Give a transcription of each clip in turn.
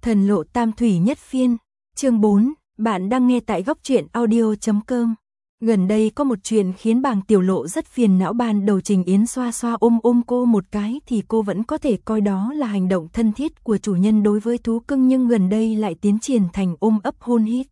Thần lộ tam thủy nhất phiên, chương 4, bạn đang nghe tại góc truyện audio.com. Gần đây có một chuyện khiến Bàng Tiểu Lộ rất phiền não. Ban đầu Trình Yến xoa xoa ôm cô một cái thì cô vẫn có thể coi đó là hành động thân thiết của chủ nhân đối với thú cưng, nhưng gần đây lại tiến triển thành ôm ấp hôn hít.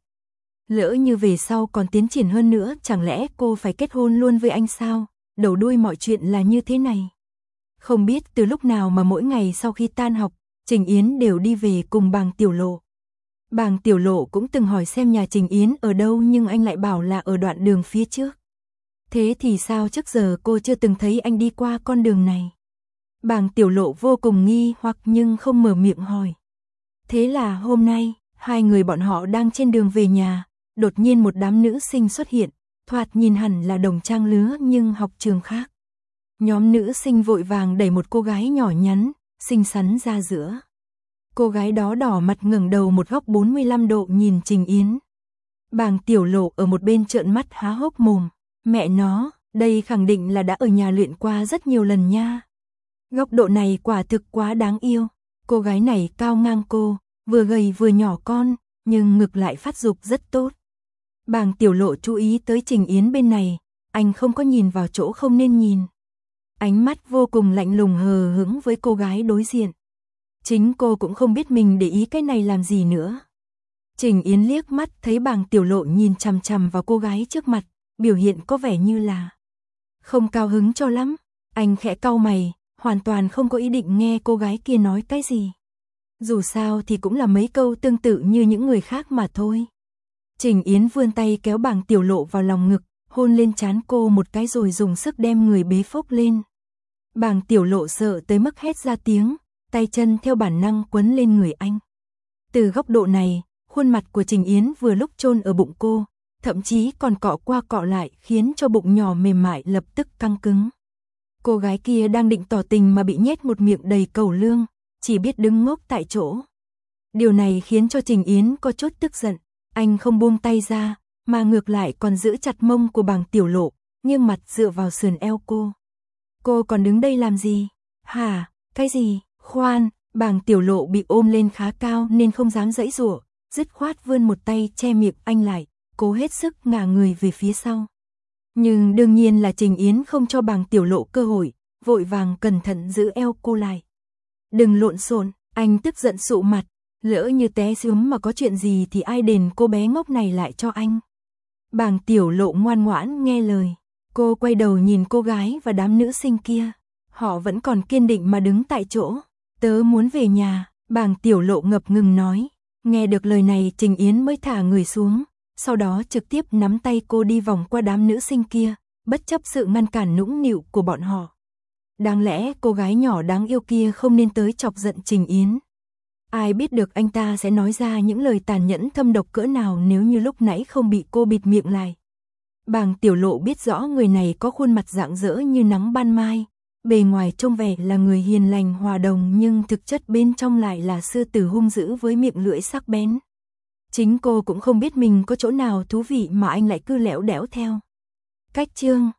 Lỡ như về sau còn tiến triển hơn nữa, chẳng lẽ cô phải kết hôn luôn với anh sao? Đầu đuôi mọi chuyện là như thế này. Không biết từ lúc nào mà mỗi ngày sau khi tan học, Trình Yến đều đi về cùng Bàng Tiểu Lộ. Bàng Tiểu Lộ cũng từng hỏi xem nhà Trình Yến ở đâu, nhưng anh lại bảo là ở đoạn đường phía trước. Thế thì sao trước giờ cô chưa từng thấy anh đi qua con đường này? Bàng Tiểu Lộ vô cùng nghi hoặc nhưng không mở miệng hỏi. Thế là hôm nay, hai người bọn họ đang trên đường về nhà, đột nhiên một đám nữ sinh xuất hiện, thoạt nhìn hẳn là đồng trang lứa nhưng học trường khác. Nhóm nữ sinh vội vàng đẩy một cô gái nhỏ nhắn, xinh xắn ra giữa. Cô gái đó đỏ mặt ngẩng đầu một góc 45 độ nhìn Trình Yến. Bàng Tiểu Lộ ở một bên trợn mắt há hốc mồm. Mẹ nó, đây khẳng định là đã ở nhà luyện qua rất nhiều lần nha. Góc độ này quả thực quá đáng yêu. Cô gái này cao ngang cô, vừa gầy vừa nhỏ con, nhưng ngực lại phát dục rất tốt. Bàng Tiểu Lộ chú ý tới Trình Yến bên này, anh không có nhìn vào chỗ không nên nhìn. Ánh mắt vô cùng lạnh lùng hờ hững với cô gái đối diện. Chính cô cũng không biết mình để ý cái này làm gì nữa. Trình Yến liếc mắt thấy Bàng Tiểu Lộ nhìn chằm chằm vào cô gái trước mặt, biểu hiện có vẻ như là không cao hứng cho lắm. Anh khẽ cau mày, hoàn toàn không có ý định nghe cô gái kia nói cái gì. Dù sao thì cũng là mấy câu tương tự như những người khác mà thôi. Trình Yến vươn tay kéo Bàng Tiểu Lộ vào lòng ngực, hôn lên trán cô một cái rồi dùng sức đem người bế phốc lên. Bàng Tiểu Lộ sợ tới mức hét ra tiếng, tay chân theo bản năng quấn lên người anh. Từ góc độ này, khuôn mặt của Trình Yến vừa lúc chôn ở bụng cô, thậm chí còn cọ qua cọ lại khiến cho bụng nhỏ mềm mại lập tức căng cứng. Cô gái kia đang định tỏ tình mà bị nhét một miệng đầy cẩu lương, chỉ biết đứng ngốc tại chỗ. Điều này khiến cho Trình Yến có chút tức giận, anh không buông tay ra, mà ngược lại còn giữ chặt mông của Bàng Tiểu Lộ, nghiêng mặt dựa vào sườn eo cô. Cô còn đứng đây làm gì? Hả? Cái gì? Khoan, Bàng Tiểu Lộ bị ôm lên khá cao nên không dám giãy giụa, dứt khoát vươn một tay che miệng anh lại, cố hết sức ngả người về phía sau. Nhưng đương nhiên là Trình Yến không cho Bàng Tiểu Lộ cơ hội, vội vàng cẩn thận giữ eo cô lại. Đừng lộn xộn, anh tức giận sụ mặt, lỡ như té xuống mà có chuyện gì thì ai đền cô bé ngốc này lại cho anh. Bàng Tiểu Lộ ngoan ngoãn nghe lời, cô quay đầu nhìn cô gái và đám nữ sinh kia, họ vẫn còn kiên định mà đứng tại chỗ. Tớ muốn về nhà, Bàng Tiểu Lộ ngập ngừng nói. Nghe được lời này Trình Yến mới thả người xuống, sau đó trực tiếp nắm tay cô đi vòng qua đám nữ sinh kia, bất chấp sự ngăn cản nũng nịu của bọn họ. Đáng lẽ cô gái nhỏ đáng yêu kia không nên tới chọc giận Trình Yến. Ai biết được anh ta sẽ nói ra những lời tàn nhẫn thâm độc cỡ nào nếu như lúc nãy không bị cô bịt miệng lại. Bàng Tiểu Lộ biết rõ người này có khuôn mặt rạng rỡ như nắng ban mai, bề ngoài trông vẻ là người hiền lành hòa đồng nhưng thực chất bên trong lại là sư tử hung dữ với miệng lưỡi sắc bén. Chính cô cũng không biết mình có chỗ nào thú vị mà anh lại cứ lẻo đẻo theo. Cách chương